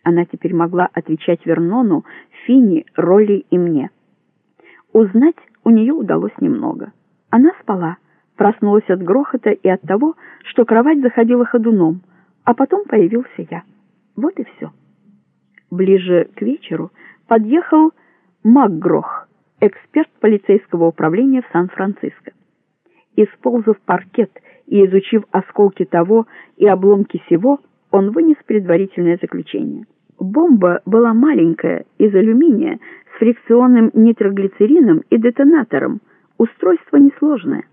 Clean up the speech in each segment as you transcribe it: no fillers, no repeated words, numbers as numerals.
Она теперь могла отвечать Вернону, Финни, Ролли и мне. Узнать у нее удалось немного. Она спала, проснулась от грохота и от того, что кровать заходила ходуном, а потом появился я. Вот и все. Ближе к вечеру подъехал МакГрох, эксперт полицейского управления в Сан-Франциско. Исползав паркет и изучив осколки того и обломки сего, он вынес предварительное заключение. Бомба была маленькая, из алюминия, с фрикционным нитроглицерином и детонатором. Устройство несложное.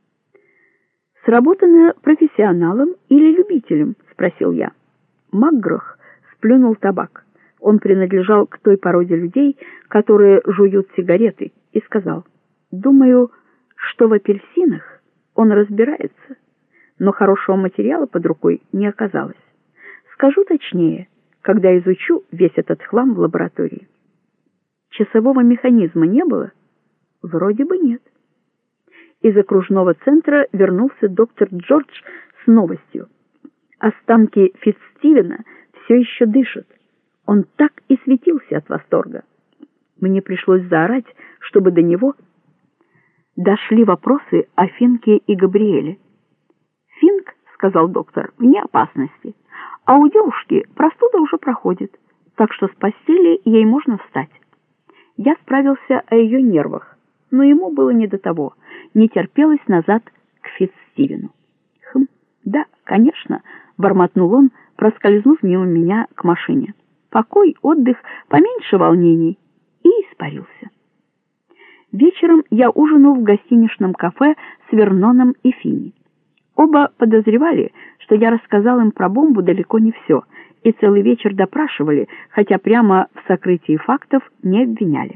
«Сработано профессионалом или любителем?» — спросил я. МакГрох сплюнул табак. Он принадлежал к той породе людей, которые жуют сигареты, и сказал: «Думаю, что в апельсинах он разбирается, но хорошего материала под рукой не оказалось. Скажу точнее, когда изучу весь этот хлам в лаборатории». Часового механизма не было? Вроде бы нет. Из окружного центра вернулся доктор Джордж с новостью. Останки Фитцстивена все еще дышат. Он так и светился от восторга. Мне пришлось заорать, чтобы до него дошли вопросы о Финке и Габриэле. «Финк, — сказал доктор, — вне опасности, а у девушки простуда уже проходит, так что с постели ей можно встать». Я справился о ее нервах, но ему было не до того, не терпелось назад к Фитцстивену. «Да, конечно», — бормотнул он, проскользнув мимо меня к машине. «Покой, отдых, поменьше волнений», и испарился. Вечером я ужинал в гостиничном кафе с Верноном и Финни. Оба подозревали, что я рассказал им про бомбу далеко не все, и целый вечер допрашивали, хотя прямо в сокрытии фактов не обвиняли.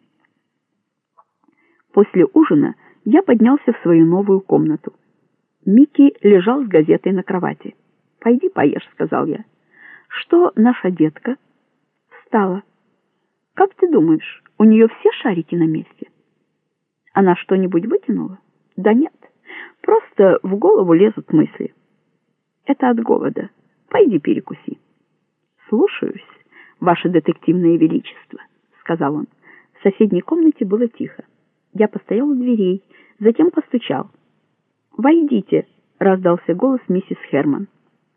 После ужина я поднялся в свою новую комнату. Микки лежал с газетой на кровати. «Пойди поешь», — сказал я. «Что наша детка?» «Встала». «Как ты думаешь, у нее все шарики на месте?» «Она что-нибудь вытянула?» «Да нет, просто в голову лезут мысли». «Это от голода. Пойди перекуси». «Слушаюсь, ваше детективное величество», — сказал он. В соседней комнате было тихо. Я постоял у дверей, затем постучал. «Войдите», — раздался голос миссис Херман.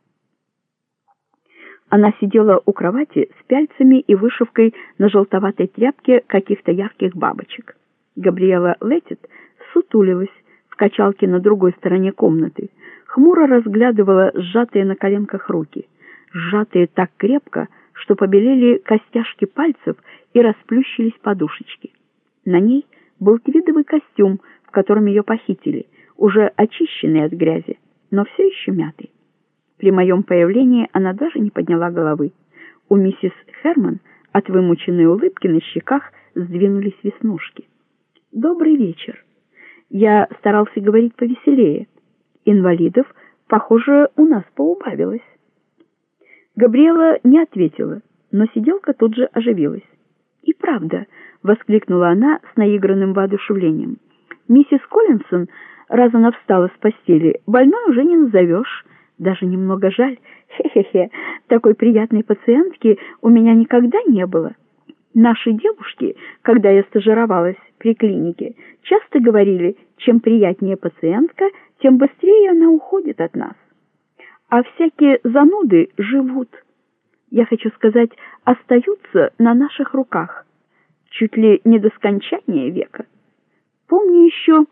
Она сидела у кровати с пяльцами и вышивкой на желтоватой тряпке каких-то ярких бабочек. Габриэла Леттит сутулилась в качалке на другой стороне комнаты, хмуро разглядывала сжатые на коленках руки, сжатые так крепко, что побелели костяшки пальцев и расплющились подушечки. На ней был твидовый костюм, в котором ее похитили, уже очищенный от грязи, но все еще мятый. При моем появлении она даже не подняла головы. У миссис Херман от вымученной улыбки на щеках сдвинулись веснушки. «Добрый вечер». Я старался говорить повеселее. Инвалидов, похоже, у нас поубавилось. Габриэла не ответила, но сиделка тут же оживилась. «И правда», — воскликнула она с наигранным воодушевлением, «миссис Коллинсон, раз она встала с постели, больной уже не назовешь. Даже немного жаль. Хе-хе-хе, такой приятной пациентки у меня никогда не было. Наши девушки, когда я стажировалась при клинике, часто говорили, чем приятнее пациентка, тем быстрее она уходит от нас. А всякие зануды живут. Я хочу сказать, остаются на наших руках. Чуть ли не до скончания века. Помню еще...»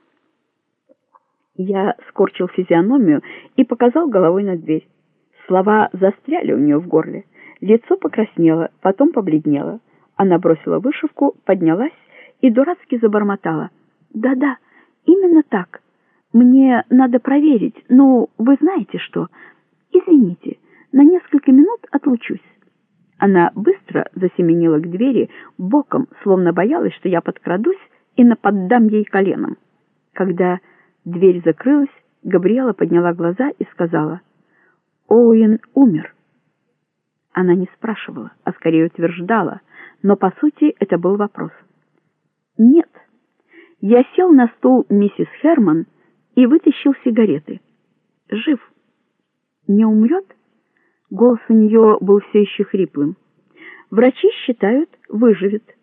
Я скорчил физиономию и показал головой на дверь. Слова застряли у нее в горле. Лицо покраснело, потом побледнело. Она бросила вышивку, поднялась и дурацки забормотала. «Да-да, именно так. Мне надо проверить. Ну, вы знаете что? Извините, на несколько минут отлучусь». Она быстро засеменила к двери, боком, словно боялась, что я подкрадусь и наподдам ей коленом. Когда дверь закрылась, Габриэла подняла глаза и сказала: «Оуэн умер». Она не спрашивала, а скорее утверждала, но по сути это был вопрос. «Нет». Я сел на стул миссис Херман и вытащил сигареты. «Жив». «Не умрет?» Голос у нее был все еще хриплым. Врачи считают, выживет.